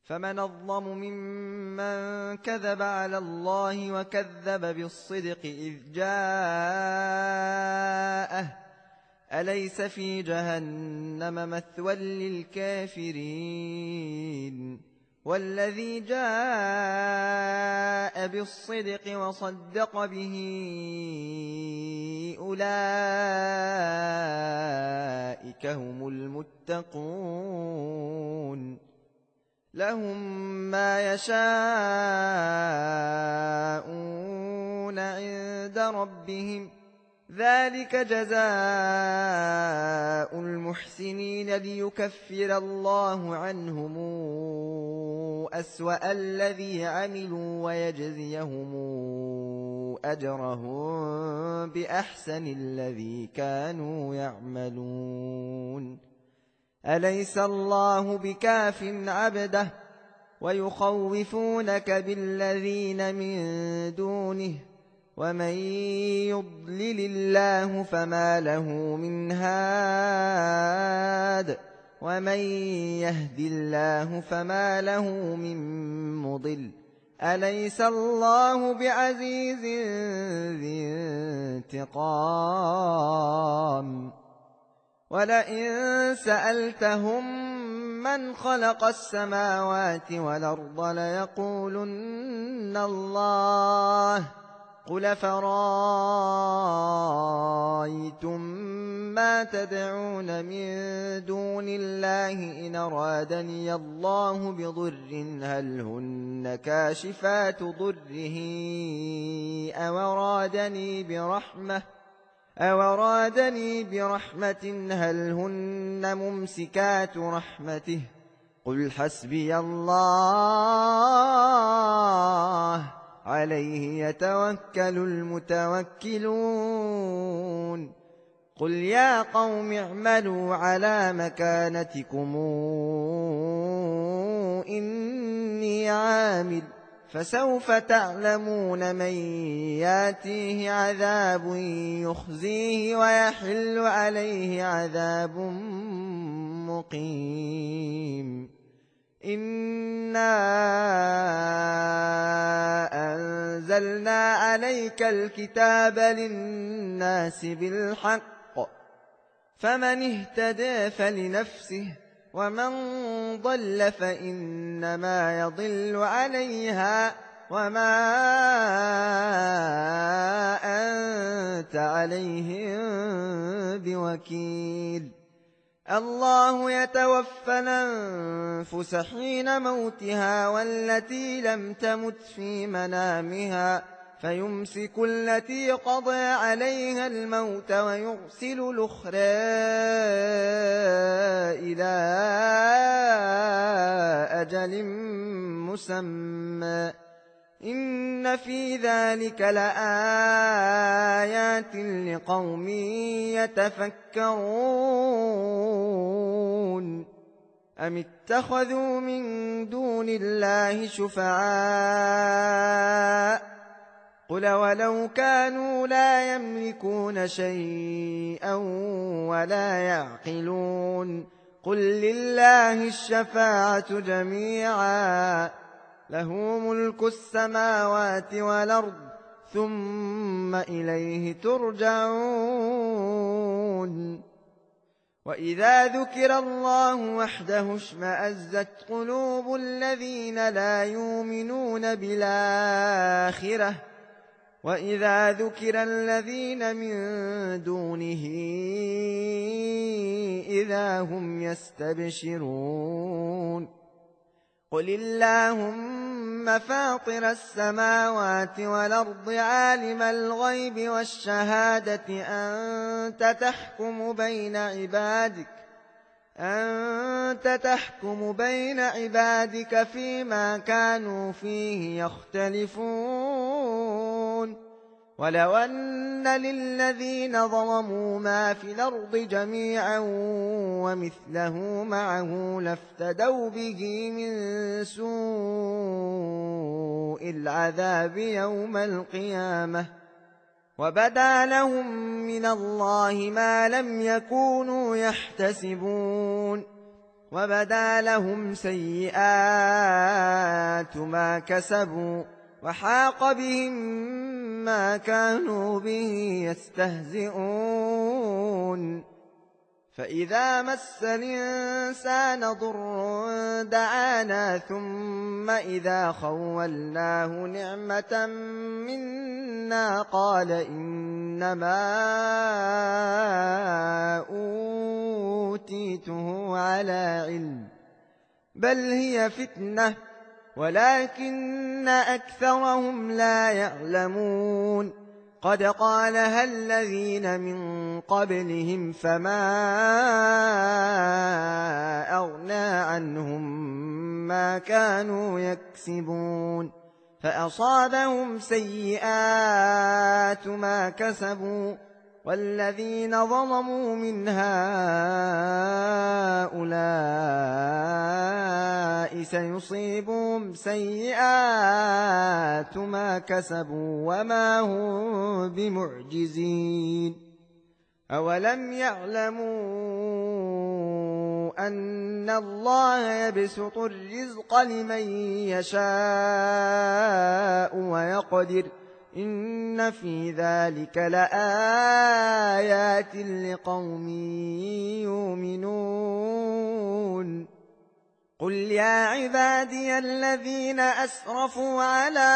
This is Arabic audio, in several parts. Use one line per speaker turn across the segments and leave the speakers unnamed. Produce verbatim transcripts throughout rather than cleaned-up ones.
فمن أظلم ممن كذب على الله وكذب بالصدق إذ جاءه أليس في جهنم مثوى للكافرين والذي جاء بالصدق وصدق به أولئك هم المتقون لهم ما يشاءون عند ربهم ذلك جزاء المحسنين ليكفر الله عنهم أسوأ الذي عملوا ويجزيهم أجرهم بأحسن الذي كانوا يعملون أليس الله بكاف عبده ويخوفونك بالذين من دونه ومن يضلل الله فما له من هاد ومن يهد الله فما له من مضل أليس الله بعزيز ذي انتقام ولئن سألتهم من خلق السماوات والأرض ليقولن الله قل فرأيتم ما تدعون من دون الله إن أرادني الله بضر هل هن كاشفات ضره أو أرادني برحمة أو أرادني برحمة هل هن ممسكات رحمته قل حسبي الله عليه يتوكل المتوكلون قل يا قوم اعملوا على مكانتكم إني عامل فسوف تعلمون من ياتيه عذاب يخزيه ويحل عليه عذاب مقيم إنا أنزلنا عليك الكتاب للناس بالحق فمن اهتدى فلنفسه ومن ضل فإنما يضل عليها وما أنت عليهم بوكيل الله يتوفى الأنفس حين موتها والتي لم تمت في منامها فيمسك التي قضى عليها الموت ويرسل الأخرى إلى أجل مسمى إن في ذلك لآيات لقوم يتفكرون أم اتخذوا من دون الله شفعاء قل ولو كانوا لا يملكون شيئا ولا يعقلون قل لله الشفاعة جميعا له ملك السماوات والأرض ثم إليه ترجعون وإذا ذكر الله وحده اشمأزت قلوب الذين لا يؤمنون بالآخرة وإذا ذكر الذين من دونه إذا هم يستبشرون قل اللهم فاطر السماوات والأرض عالم الغيب والشهادة أنت تحكم بين عبادك أنت تحكم بين عبادك فيما كانوا فيه يختلفون ولو أن للذين ظلموا ما في الأرض جميعا ومثله معه لافتدوا به من سوء العذاب يوم القيامة وبدا لهم من الله ما لم يكونوا يحتسبون وبدا لهم سيئات ما كسبوا وحاق بهم ما كانوا به يستهزئون فإذا مس الإنسان ضر دعانا ثم إذا خولناه نعمة منا قال إنما أوتيته على علم بل هي فتنة ولكن أكثرهم لا يعلمون قد قالها الذين من قبلهم فما أغنى عنهم ما كانوا يكسبون فأصابهم سيئات ما كسبوا والذين ظلموا من هؤلاء سيصيبهم سيئات ما كسبوا وما هم بمعجزين أولم يعلموا أن الله يبسط الرزق لمن يشاء ويقدر إن في ذلك لآيات لقوم يؤمنون قل يا عبادي الذين أسرفوا على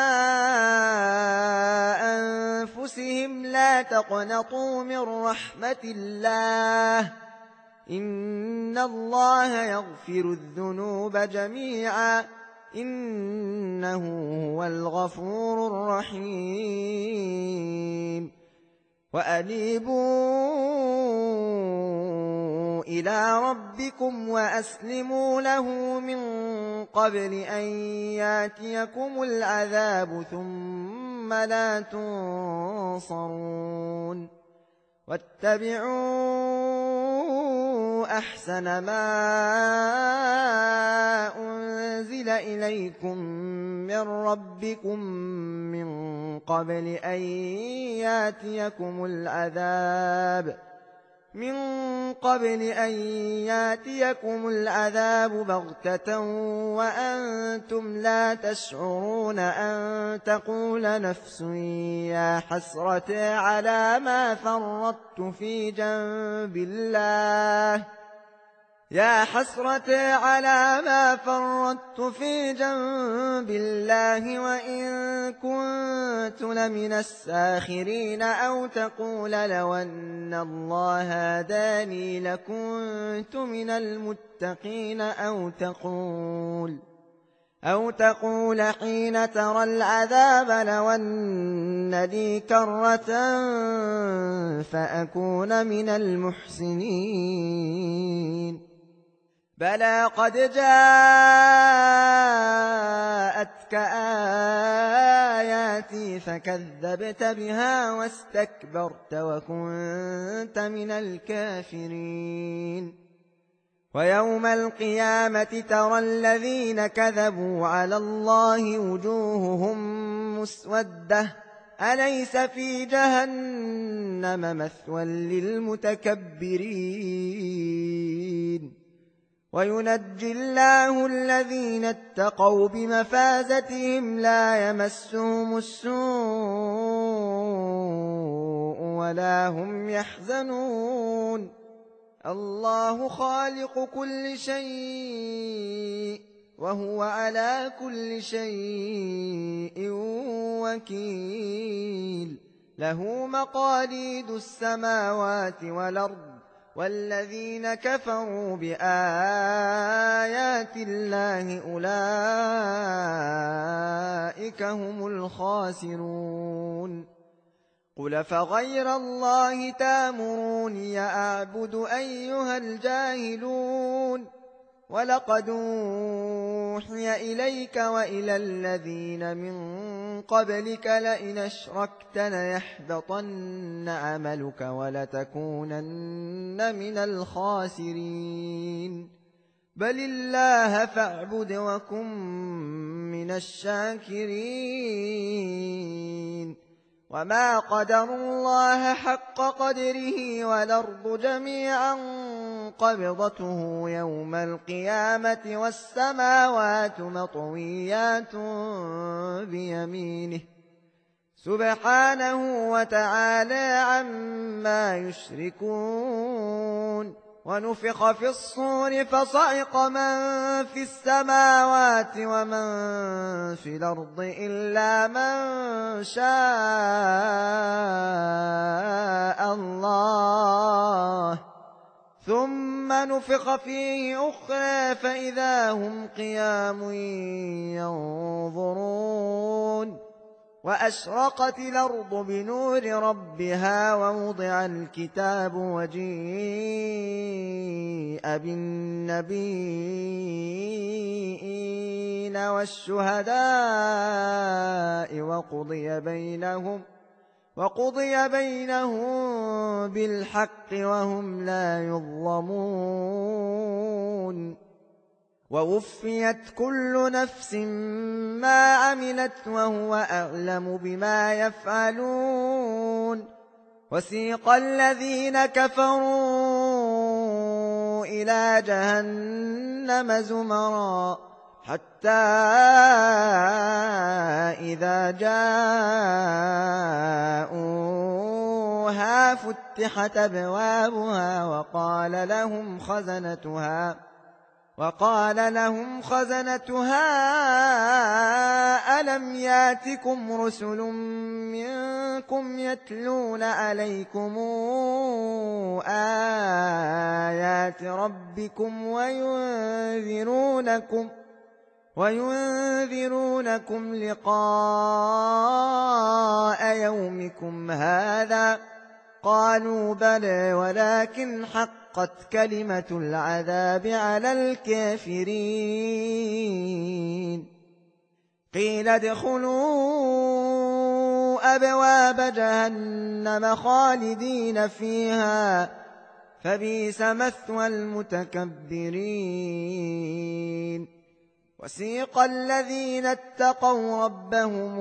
أنفسهم لا تقنطوا من رحمة الله إن الله يغفر الذنوب جميعا إنه هو الغفور الرحيم وأنيبوا إلى ربكم وأسلموا له من قبل أن ياتيكم العذاب ثم لا تنصرون واتبعوا أحسن ما أنزل إليكم من ربكم من قبل أن ياتيكم العذاب من قبل أن ياتيكم العذاب بغتة وأنتم لا تشعرون أن تقول نفس يا حسرة على ما فرطت في جنب الله يا حسرة على ما فرطت في جنب الله وإن كنت لمن الساخرين أو تقول لو أن الله هداني لكنت من المتقين أو تقول أو تقول حين ترى العذاب لو أن لي كرة فأكون من المحسنين بلى قد جاءتك آياتي فكذبت بها واستكبرت وكنت من الكافرين ويوم القيامة ترى الذين كذبوا على الله وجوههم مسودة أليس في جهنم مثوى للمتكبرين وينجي الله الذين اتقوا بمفازتهم لا يمسهم السوء ولا هم يحزنون الله خالق كل شيء وهو على كل شيء وكيل له مقاليد السماوات والأرض والذين كفروا بآيات الله أولئك هم الخاسرون قل فغير الله تامروني أعبد أيها الجاهلون ولقد أوحي إليك وإلى الذين من قبلك لئن أشركت ليحبطن عملك ولتكونن من الخاسرين بل الله فاعبد وكن من الشاكرين وما قدروا الله حق قدره والأرض جميعا قبضته يوم القيامة والسماوات مطويات بيمينه سبحانه وتعالى عما يشركون ونفخ في الصور فصعق من في السماوات ومن في الأرض إلا من شاء الله ثم نفخ فيه أخرى فإذا هم قيام ينظرون وأشرقت الأرض بنور ربها ووضع الكتاب وجيء بالنبيين والشهداء وقضي بينهم وقضي بينهم بالحق وهم لا يظلمون ووفيت كل نفس ما عملت وهو أعلم بما يفعلون وسيق الذين كفروا إلى جهنم زمرا حتى إذا جاءوها فتحت أبوابها وقال لهم خزنتها وقال لهم خزنتها ألم ياتكم رسل منكم يتلون عليكم آيات ربكم وينذرونكم وينذرونكم لقاء يومكم هذا قالوا بلى ولكن حقت كلمة العذاب على الكافرين قيل ادخلوا أبواب جهنم خالدين فيها فبئس مثوى المتكبرين وسيق الذين اتقوا ربهم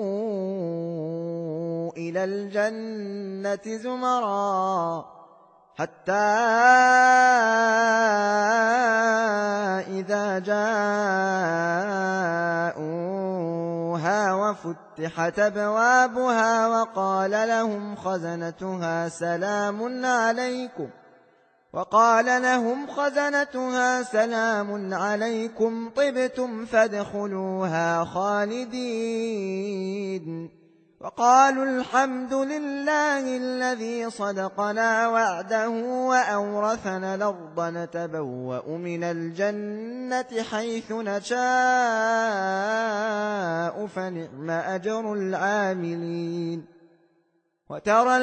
إلى الجنة زمرا حتى إذا جاءوها وفتحت أبوابها وقال لهم خزنتها سلام عليكم وقال لهم خزنتها سلام عليكم طبتم فادخلوها خالدين وقالوا الحمد لله الذي صدقنا وعده وأورثنا الأرض نتبوأ من الجنة حيث نشاء فنعم أجر العاملين وترى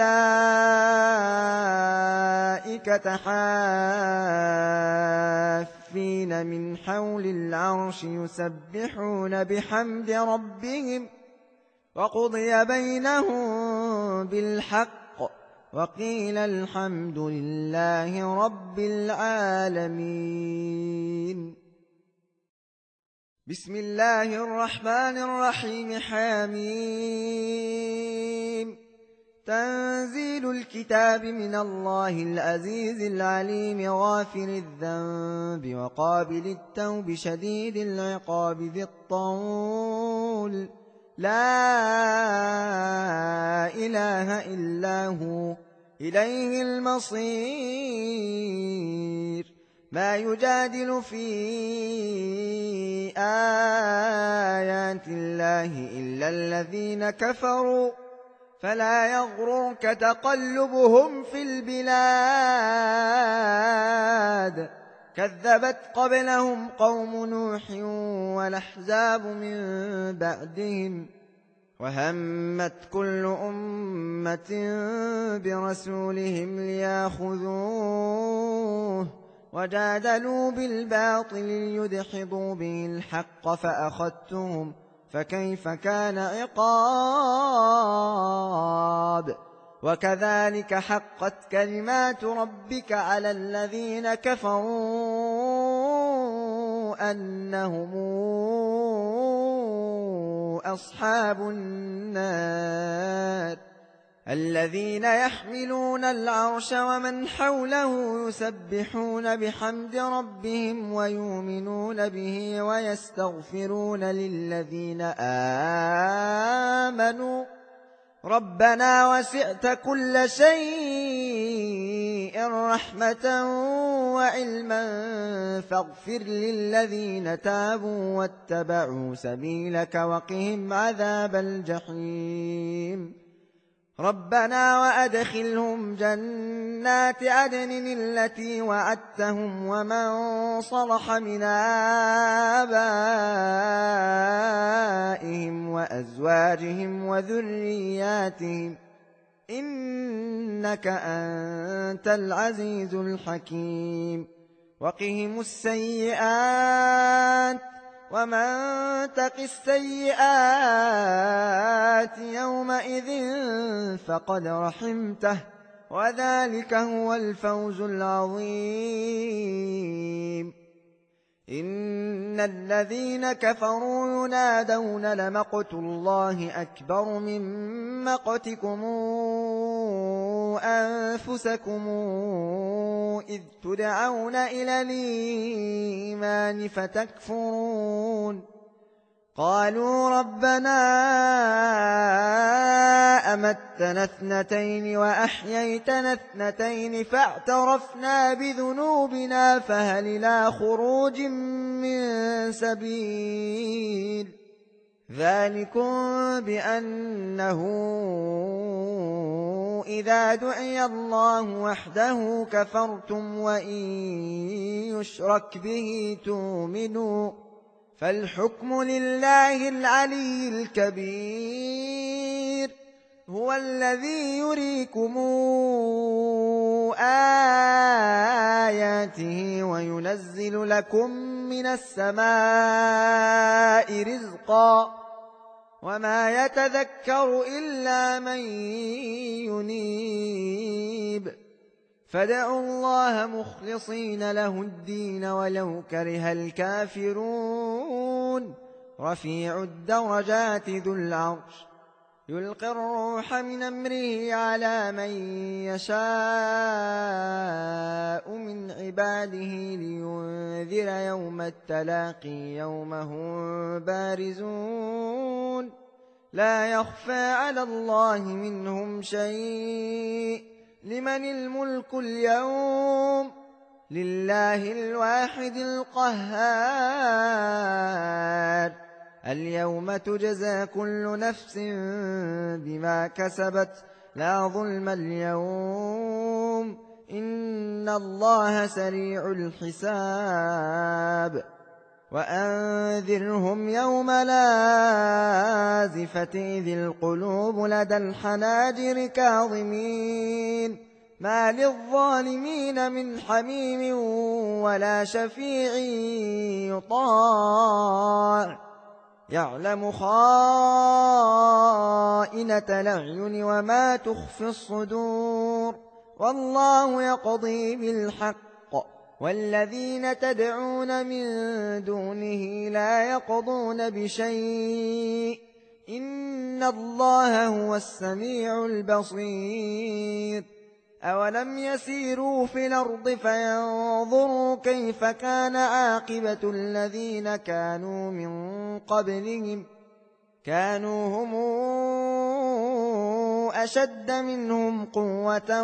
الملائكة حافين من حول العرش يسبحون بحمد ربهم وقضي بينهم بالحق وقيل الحمد لله رب العالمين بسم الله الرحمن الرحيم حميم تنزيل الكتاب من الله العزيز العليم غافر الذنب وقابل التوب شديد العقاب ذي الطول لا إله إلا هو إليه المصير ما يجادل في آيات الله إلا الذين كفروا فلا يغررك تقلبهم في البلاد كذبت قبلهم قوم نوح والأحزاب من بعدهم وهمت كل أمة برسولهم ليأخذوه وجادلوا بالباطل ليدحضوا به الحق فأخذتهم فكيف كان عقاب وكذلك حقت كلمات ربك على الذين كفروا أنهم أصحاب النار الذين يحملون العرش ومن حوله يسبحون بحمد ربهم ويؤمنون به ويستغفرون للذين آمنوا ربنا وسعت كل شيء رحمة وعلما فاغفر للذين تابوا واتبعوا سبيلك وقهم عذاب الجحيم ربنا وأدخلهم جنات عدن التي وعدتهم ومن صلح من آبائهم وأزواجهم وذرياتهم إنك أنت العزيز الحكيم وقهم السيئات ومن تق السيئات يومئذ فقد رحمته وذلك هو الفوز العظيم إن الذين كفروا ينادون لمقت الله أكبر من مقتكم أنفسكم إذ تدعون إلى الإيمان فتكفرون قالوا ربنا أمتنا اثنتين وأحييتنا اثنتين فاعترفنا بذنوبنا فهل إلى خروج من سبيل ذلكم بأنه إذا دعي الله وحده كفرتم وإن يشرك به تؤمنوا فالحكم لله العلي الكبير هو الذي يريكم آياته وينزل لكم من السماء رزقا وما يتذكر إلا من ينيب فادعوا الله مخلصين له الدين ولو كره الكافرون رفيع الدرجات ذو العرش يلقي الروح من أمره على من يشاء من عباده لينذر يوم التلاقي يوم هم بارزون لا يخفى على الله منهم شيء لمن الملك اليوم لله الواحد القهار اليوم تجزى كل نفس بما كسبت لا ظلم اليوم إن الله سريع الحساب وأنذرهم يوم لازفة إذ القلوب لدى الحناجر كاظمين ما للظالمين من حميم ولا شفيع يطاع يعلم خائنة الأعين وما تخفي الصدور والله يقضي بالحق والذين تدعون من دونه لا يقضون بشيء إن الله هو السميع البصير أولم يسيروا في الأرض فينظروا كيف كان عاقبة الذين كانوا من قبلهم كانوا هم أشد منهم قوة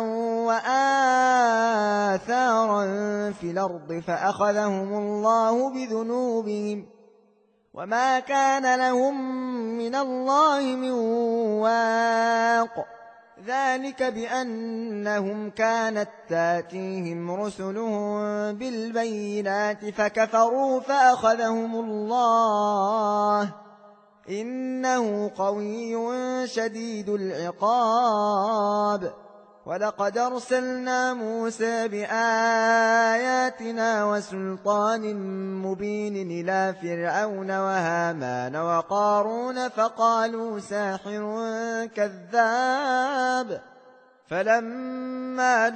وآثارا في الأرض فأخذهم الله بذنوبهم وما كان لهم من الله من واق ذلك بأنهم كانت تاتيهم رسلهم بالبينات فكفروا فأخذهم الله إنه قوي شديد العقاب ولقد أرسلنا موسى بآياتنا وسلطان مبين إلى فرعون وهامان وقارون فقالوا ساحر كذاب فلما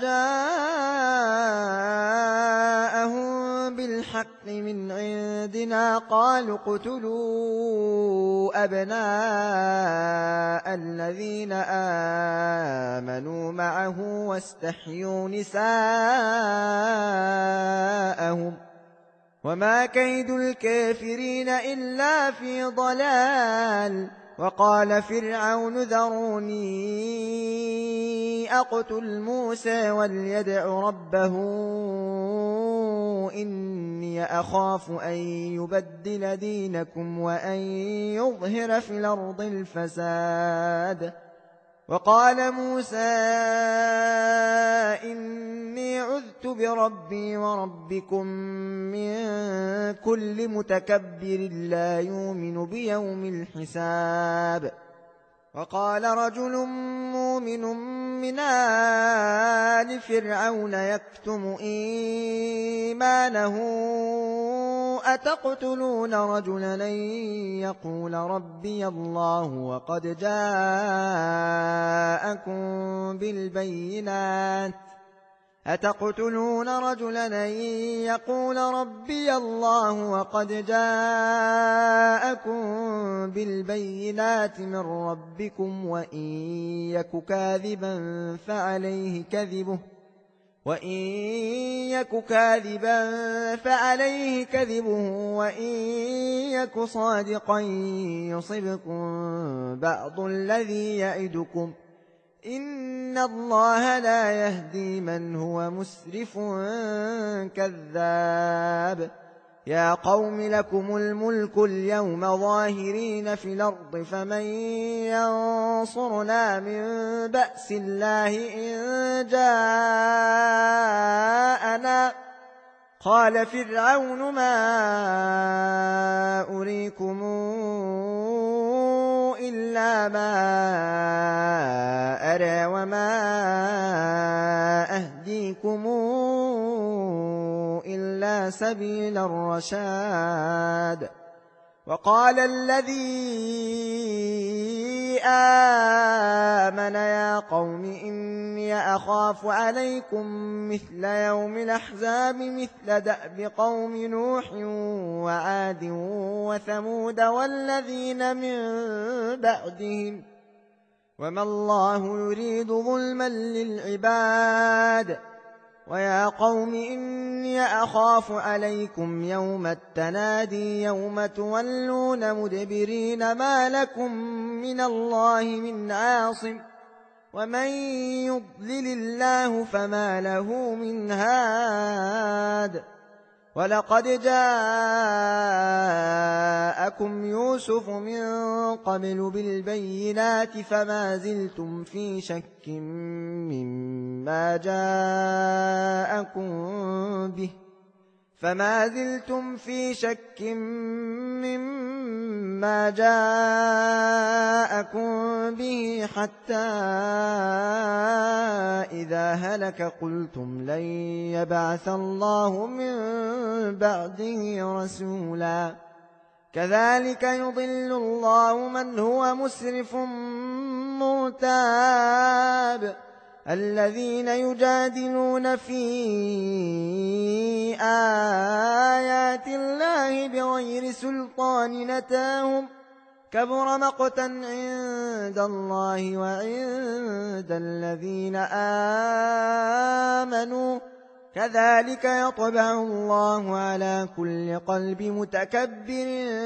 جاءهم بالحق من عندنا قالوا اقتلوا أبناء الذين آمنوا معه واستحيوا نساءهم وما كيد الكافرين إلا في ضلال. وقال فرعون ذروني أقتل موسى وليدع ربه إني أخاف أن يبدل دينكم وأن يظهر في الأرض الفساد. وقال موسى إني عذت بربي وربكم من كل متكبر لا يؤمن بيوم الحساب. وقال رجل مؤمن من آل فرعون يكتم إيمانه أتقتلون رجلا أن يقول ربي الله وقد جاءكم بالبينات أتقتلون رجلا أن يقول ربي الله وقد جاءكم بالبينات من ربكم وإن يك كاذبا فعليه كذبه وإن يك كاذبا فعليه كذبه وإن يك صادقا يصبكم بعض الذي يعدكم إن الله لا يهدي من هو مسرف كذاب. يا قوم لكم الملك اليوم ظاهرين في الأرض فمن ينصرنا من بأس الله إن جاءنا. قال فرعون ما أريكم إلا ما أرى وما أهديكم إلا سبيل الرشاد. وقال الذي آمن يا قوم إني أخاف عليكم مثل يوم الأحزاب مثل دأب قوم نوح وعاد وثمود والذين من بعدهم وما الله يريد ظلما للعباد. ويا قوم إني أخاف عليكم يوم التنادي يوم تولون مدبرين ما لكم من الله من عاصم ومن يضلل الله فما له من هاد. ولقد جاءكم يوسف من قبل بالبينات فما زلتم في شك مما جاءكم به فما زلتم في شك مما جاءكم به حتى إذا هلك قلتم لن يبعث الله من بعده رسولا. كذلك يضل الله من هو مسرف مرتاب. الذين يجادلون في آيات الله بغير سلطان نتاهم كبر مقتا عند الله وعند الذين آمنوا كذلك يطبع الله على كل قلب متكبر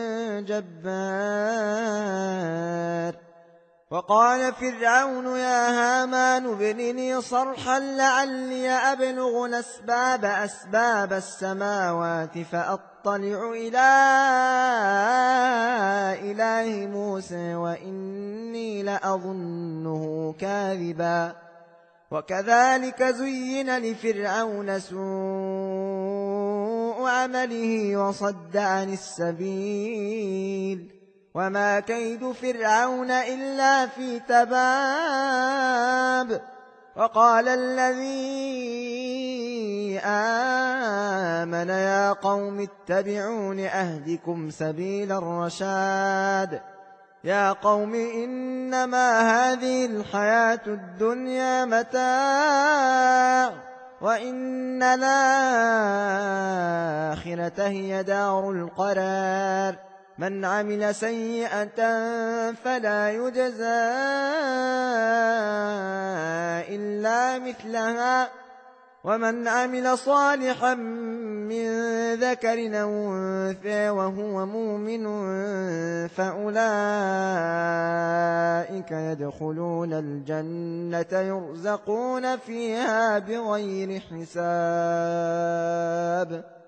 جبار. وقال فرعون يا هامان ابن لي صرحا لعلي أبلغ الأسباب أسباب السماوات فأطلع إلى إله موسى وإني لأظنه كاذبا. وكذلك زين لفرعون سوء عمله وصد عن السبيل وما كيد فرعون إلا في تباب. وقال الذي آمن يا قوم اتبعون أهدكم سبيل الرشاد. يا قوم إنما هذه الحياة الدنيا متاع وإن الآخرة هي دار القرار من عمل سيئة فلا يجزى إلا مثلها ومن عمل صالحا من ذكر أو أنثى وهو مؤمن فأولئك يدخلون الجنة يرزقون فيها بغير حساب